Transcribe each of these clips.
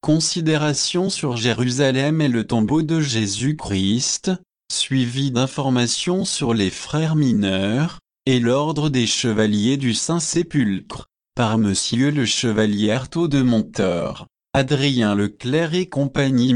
considérations sur Jérusalem et le tombeau de Jésus-Christ, suivi d'informations sur les frères mineurs, et l'ordre des chevaliers du Saint-Sépulcre, par Monsieur le Chevalier Artaud de Monteur, Adrien Leclerc et compagnie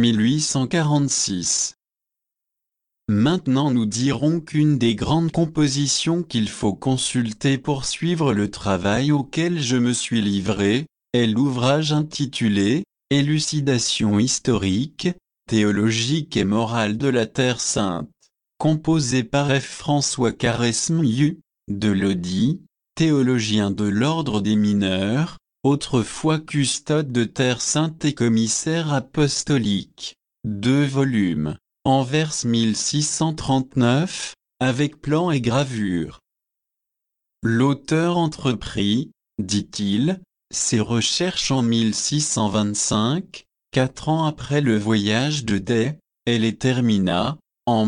1846. Maintenant nous dirons qu'une des grandes compositions qu'il faut consulter pour suivre le travail auquel je me suis livré, est l'ouvrage intitulé « Élucidation historique, théologique et morale de la Terre Sainte », composé par F. François Caresmiu, de Lodi, théologien de l'ordre des mineurs, autrefois custode de Terre Sainte et commissaire apostolique. 2 volumes. Anvers 1639, avec plan et gravure. L'auteur entreprit, dit-il, ses recherches en 1625, 4 ans après le voyage de Day, et les termina, en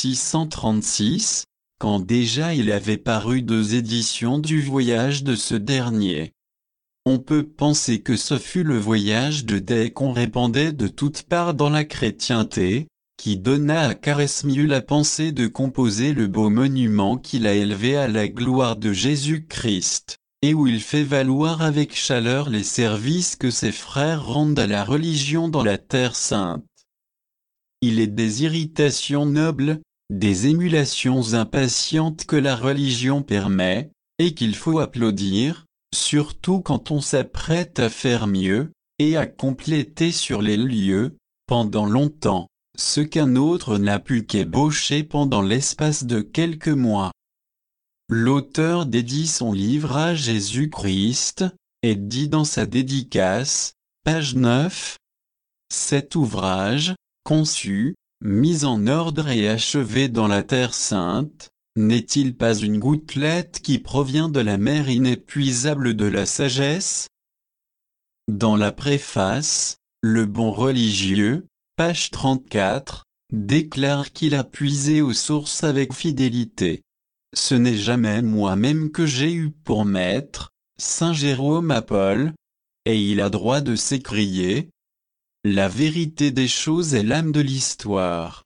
1636, quand déjà il avait paru 2 éditions du voyage de ce dernier. On peut penser que ce fut le voyage de Day qu'on répandait de toutes parts dans la chrétienté, qui donna à Caresmiu la pensée de composer le beau monument qu'il a élevé à la gloire de Jésus-Christ, et où il fait valoir avec chaleur les services que ses frères rendent à la religion dans la Terre Sainte. Il est des irritations nobles, des émulations impatientes que la religion permet, et qu'il faut applaudir, surtout quand on s'apprête à faire mieux, et à compléter sur les lieux, pendant longtemps, ce qu'un autre n'a pu qu'ébaucher pendant l'espace de quelques mois. L'auteur dédie son livre à Jésus-Christ, et dit dans sa dédicace, page 9, « Cet ouvrage, conçu, mis en ordre et achevé dans la Terre Sainte, n'est-il pas une gouttelette qui provient de la mer inépuisable de la sagesse ?» Dans la préface, le bon religieux, page 34, déclare qu'il a puisé aux sources avec fidélité. Ce n'est jamais moi-même que j'ai eu pour maître, saint Jérôme à Paul, et il a droit de s'écrier. La vérité des choses est l'âme de l'histoire.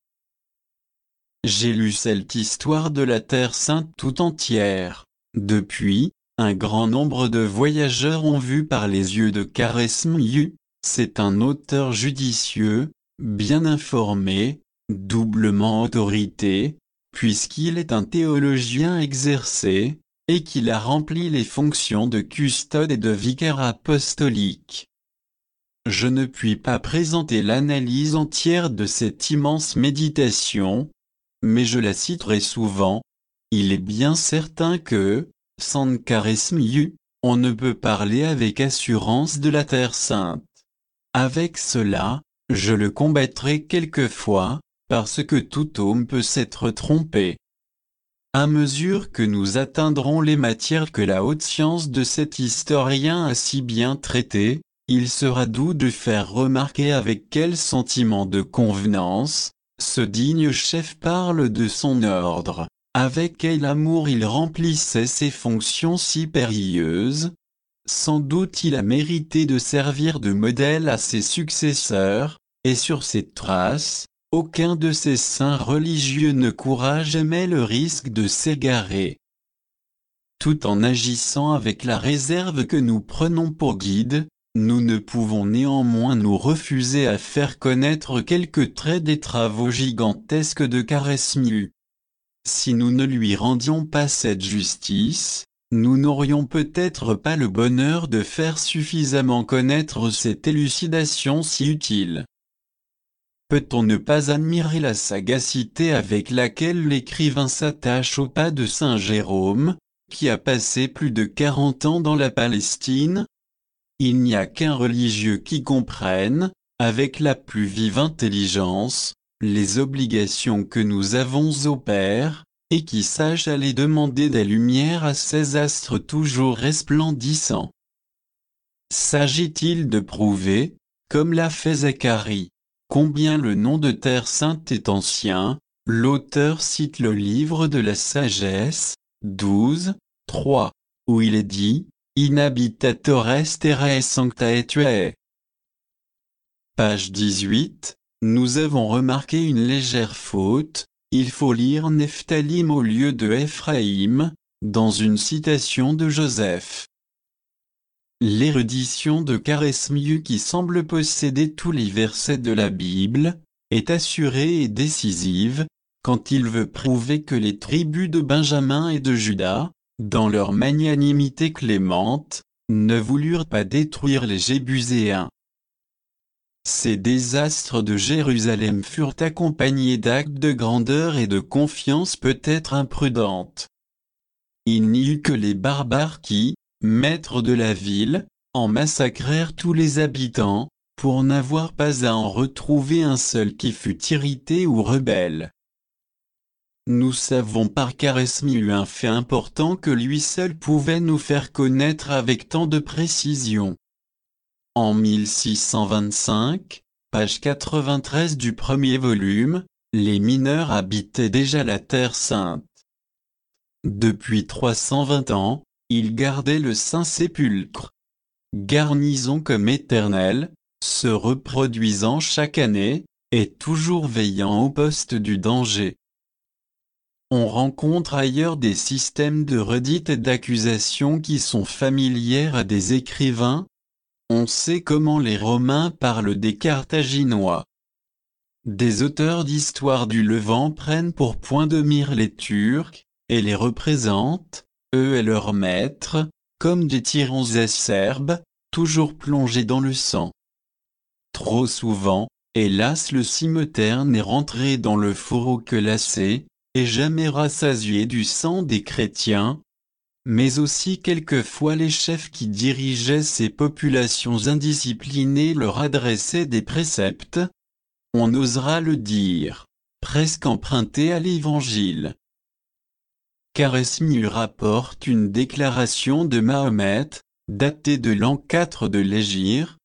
J'ai lu cette histoire de la Terre Sainte tout entière. Depuis, un grand nombre de voyageurs ont vu par les yeux de Caresmiu. C'est un auteur judicieux, bien informé, doublement autorité, puisqu'il est un théologien exercé, et qu'il a rempli les fonctions de custode et de vicaire apostolique. Je ne puis pas présenter l'analyse entière de cette immense méditation, mais je la citerai souvent. Il est bien certain que, sans Caresmiu, on ne peut parler avec assurance de la Terre Sainte. Avec cela, je le combattrai quelquefois, parce que tout homme peut s'être trompé. À mesure que nous atteindrons les matières que la haute science de cet historien a si bien traitées, il sera doux de faire remarquer avec quel sentiment de convenance, ce digne chef parle de son ordre, avec quel amour il remplissait ses fonctions si périlleuses. Sans doute il a mérité de servir de modèle à ses successeurs, et sur ses traces, aucun de ces saints religieux ne courra jamais le risque de s'égarer. Tout en agissant avec la réserve que nous prenons pour guide, nous ne pouvons néanmoins nous refuser à faire connaître quelques traits des travaux gigantesques de Caresmiu. Si nous ne lui rendions pas cette justice, nous n'aurions peut-être pas le bonheur de faire suffisamment connaître cette élucidation si utile. Peut-on ne pas admirer la sagacité avec laquelle l'écrivain s'attache au pas de saint Jérôme, qui a passé plus de 40 ans dans la Palestine? Il n'y a qu'un religieux qui comprenne, avec la plus vive intelligence, les obligations que nous avons au Père, et qui sache aller demander des lumières à ces astres toujours resplendissants. S'agit-il de prouver, comme l'a fait Zacharie, combien le nom de Terre Sainte est ancien? L'auteur cite le livre de la Sagesse, 12, 3, où il est dit, « Inhabitatores terrae sanctae tuae ». Page 18, nous avons remarqué une légère faute, il faut lire Nephthalim au lieu de Ephraïm, dans une citation de Joseph. L'érudition de Caresmiu qui semble posséder tous les versets de la Bible, est assurée et décisive, quand il veut prouver que les tribus de Benjamin et de Juda, dans leur magnanimité clémente, ne voulurent pas détruire les Jébuséens. Ces désastres de Jérusalem furent accompagnés d'actes de grandeur et de confiance peut-être imprudente. Il n'y eut que les barbares qui, maîtres de la ville, en massacrèrent tous les habitants, pour n'avoir pas à en retrouver un seul qui fût irrité ou rebelle. Nous savons par Caresmiu un fait important que lui seul pouvait nous faire connaître avec tant de précision. En 1625, page 93 du premier volume, les mineurs habitaient déjà la Terre Sainte. Depuis 320 ans, ils gardaient le Saint-Sépulcre. Garnison comme éternelle, se reproduisant chaque année, et toujours veillant au poste du danger. On rencontre ailleurs des systèmes de redites et d'accusations qui sont familières à des écrivains. On sait comment les Romains parlent des Carthaginois. Des auteurs d'histoire du Levant prennent pour point de mire les Turcs, et les représentent, eux et leurs maîtres, comme des tyrans acerbes, toujours plongés dans le sang. Trop souvent, hélas, le cimeterre n'est rentré dans le fourreau que lassé, et jamais rassasié du sang des chrétiens, mais aussi quelquefois les chefs qui dirigeaient ces populations indisciplinées leur adressaient des préceptes, on osera le dire, presque empruntés à l'Évangile. Caresmiu rapporte une déclaration de Mahomet, datée de l'an 4 de l'Hégire,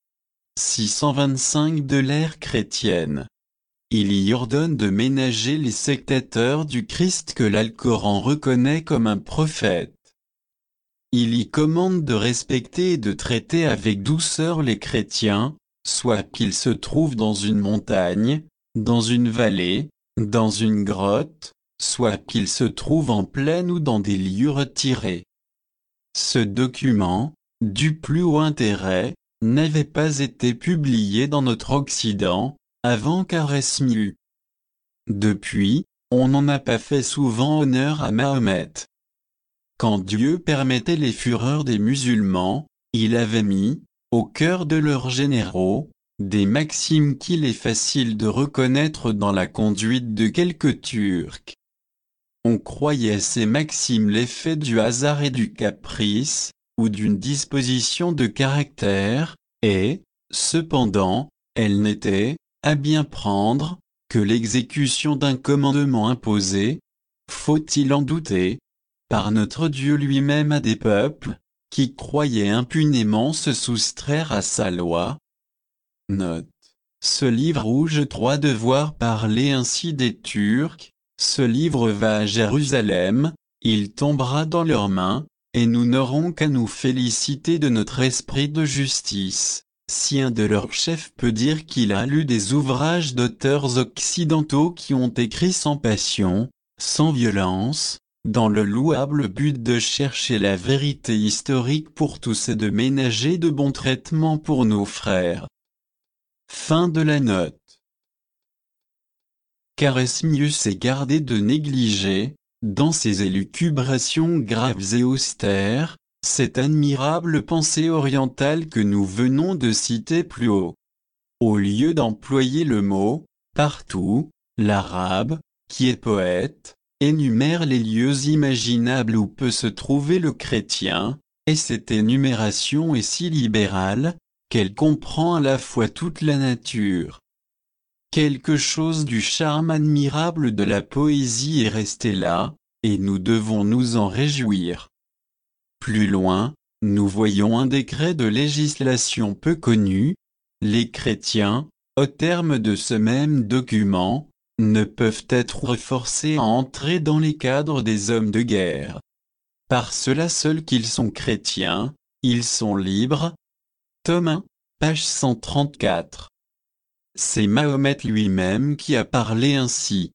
625 de l'ère chrétienne. Il y ordonne de ménager les sectateurs du Christ que l'Alcoran reconnaît comme un prophète. Il y commande de respecter et de traiter avec douceur les chrétiens, soit qu'ils se trouvent dans une montagne, dans une vallée, dans une grotte, soit qu'ils se trouvent en plaine ou dans des lieux retirés. Ce document, du plus haut intérêt, n'avait pas été publié dans notre Occident, avant Caresmiu. Depuis, on n'en a pas fait souvent honneur à Mahomet. Quand Dieu permettait les fureurs des musulmans, il avait mis, au cœur de leurs généraux, des maximes qu'il est facile de reconnaître dans la conduite de quelques Turcs. On croyait ces maximes l'effet du hasard et du caprice, ou d'une disposition de caractère, et, cependant, elles n'étaient, à bien prendre, que l'exécution d'un commandement imposé, faut-il en douter, par notre Dieu lui-même à des peuples, qui croyaient impunément se soustraire à sa loi. Note. Ce livre où je crois devoir parler ainsi des Turcs, ce livre va à Jérusalem, il tombera dans leurs mains, et nous n'aurons qu'à nous féliciter de notre esprit de justice, si un de leurs chefs peut dire qu'il a lu des ouvrages d'auteurs occidentaux qui ont écrit sans passion, sans violence, dans le louable but de chercher la vérité historique pour tous et de ménager de bons traitements pour nos frères. Fin de la note. Caresmiu s'est gardé de négliger, dans ses élucubrations graves et austères, cette admirable pensée orientale que nous venons de citer plus haut. Au lieu d'employer le mot « partout », l'arabe, qui est poète, énumère les lieux imaginables où peut se trouver le chrétien, et cette énumération est si libérale, qu'elle comprend à la fois toute la nature. Quelque chose du charme admirable de la poésie est resté là, et nous devons nous en réjouir. Plus loin, nous voyons un décret de législation peu connu. Les chrétiens, au terme de ce même document, ne peuvent être forcés à entrer dans les cadres des hommes de guerre. Par cela seul qu'ils sont chrétiens, ils sont libres. Tome 1, page 134. c'est Mahomet lui-même qui a parlé ainsi.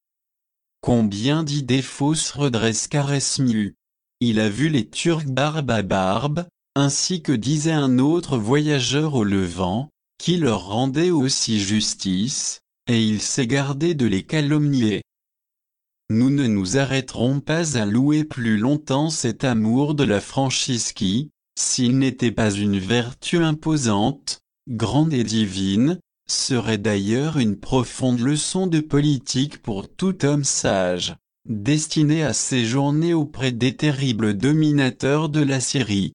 Combien d'idées fausses redresse Caresmiu. Il a vu les Turcs barbe à barbe, ainsi que disait un autre voyageur au Levant, qui leur rendait aussi justice, et il s'est gardé de les calomnier. Nous ne nous arrêterons pas à louer plus longtemps cet amour de la franchise qui, s'il n'était pas une vertu imposante, grande et divine, serait d'ailleurs une profonde leçon de politique pour tout homme sage, destiné à séjourner auprès des terribles dominateurs de la Syrie.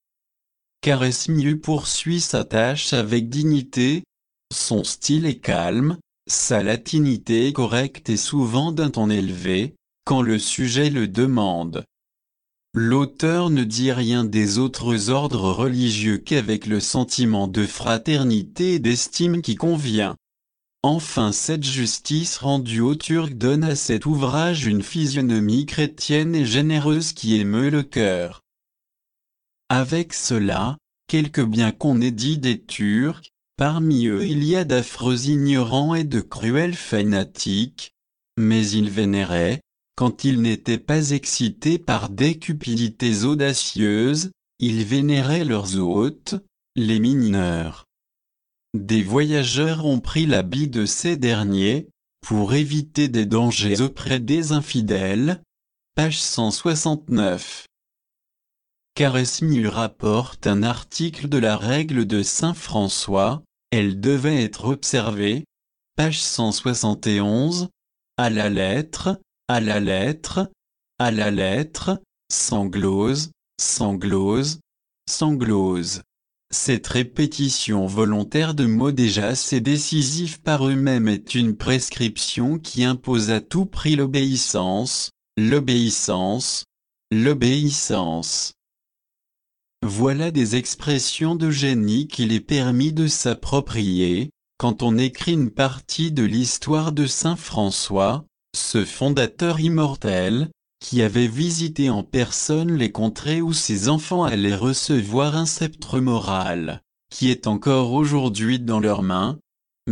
Caresmiu poursuit sa tâche avec dignité, son style est calme, sa latinité est correcte et souvent d'un ton élevé, quand le sujet le demande. L'auteur ne dit rien des autres ordres religieux qu'avec le sentiment de fraternité et d'estime qui convient. Enfin, cette justice rendue aux Turcs donne à cet ouvrage une physionomie chrétienne et généreuse qui émeut le cœur. Avec cela, quelque bien qu'on ait dit des Turcs, parmi eux il y a d'affreux ignorants et de cruels fanatiques, mais ils vénéraient, quand ils n'étaient pas excités par des cupidités audacieuses, ils vénéraient leurs hôtes, les mineurs. Des voyageurs ont pris l'habit de ces derniers, pour éviter des dangers auprès des infidèles. Page 169. Caresmiu rapporte un article de la règle de saint François, elle devait être observée, page 171, à la lettre, à la lettre, à la lettre, sans glose, sans glose, sans glose. Cette répétition volontaire de mots déjà assez décisifs par eux-mêmes est une prescription qui impose à tout prix l'obéissance, l'obéissance, l'obéissance. Voilà des expressions de génie qu'il est permis de s'approprier, quand on écrit une partie de l'histoire de saint François, ce fondateur immortel, qui avait visité en personne les contrées où ses enfants allaient recevoir un sceptre moral, qui est encore aujourd'hui dans leurs mains,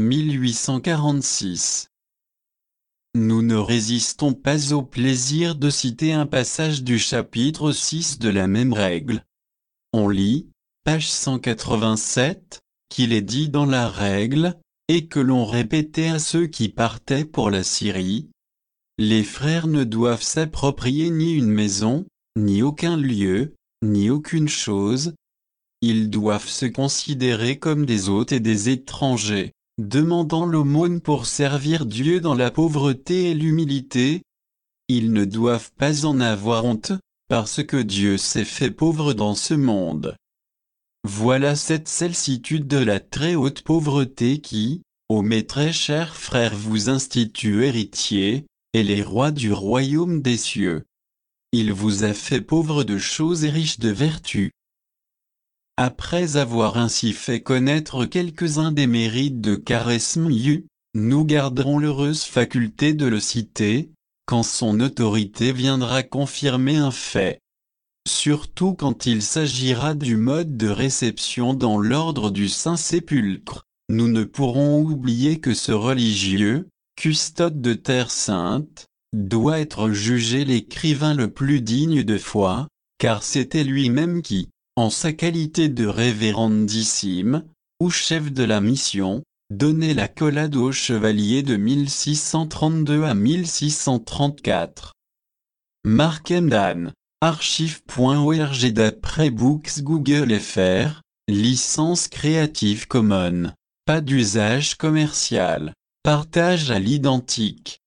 1846. Nous ne résistons pas au plaisir de citer un passage du chapitre 6 de la même règle. On lit, page 187, qu'il est dit dans la règle, et que l'on répétait à ceux qui partaient pour la Syrie. Les frères ne doivent s'approprier ni une maison, ni aucun lieu, ni aucune chose. Ils doivent se considérer comme des hôtes et des étrangers, demandant l'aumône pour servir Dieu dans la pauvreté et l'humilité. Ils ne doivent pas en avoir honte, parce que Dieu s'est fait pauvre dans ce monde. Voilà cette celle-citude de la très haute pauvreté qui, ô mes très chers frères, vous institue héritiers, et les rois du royaume des cieux. Il vous a fait pauvre de choses et riche de vertus. Après avoir ainsi fait connaître quelques-uns des mérites de Caresmiu, nous garderons l'heureuse faculté de le citer, quand son autorité viendra confirmer un fait. Surtout quand il s'agira du mode de réception dans l'ordre du Saint-Sépulcre, nous ne pourrons oublier que ce religieux, custode de terre sainte, doit être jugé l'écrivain le plus digne de foi, car c'était lui-même qui, en sa qualité de révérendissime, ou chef de la mission, donnait l'accolade aux chevaliers de 1632 à 1634. Mark Emdan, archive.org d'après Books Google fr, licence Creative Commons, pas d'usage commercial, partage à l'identique.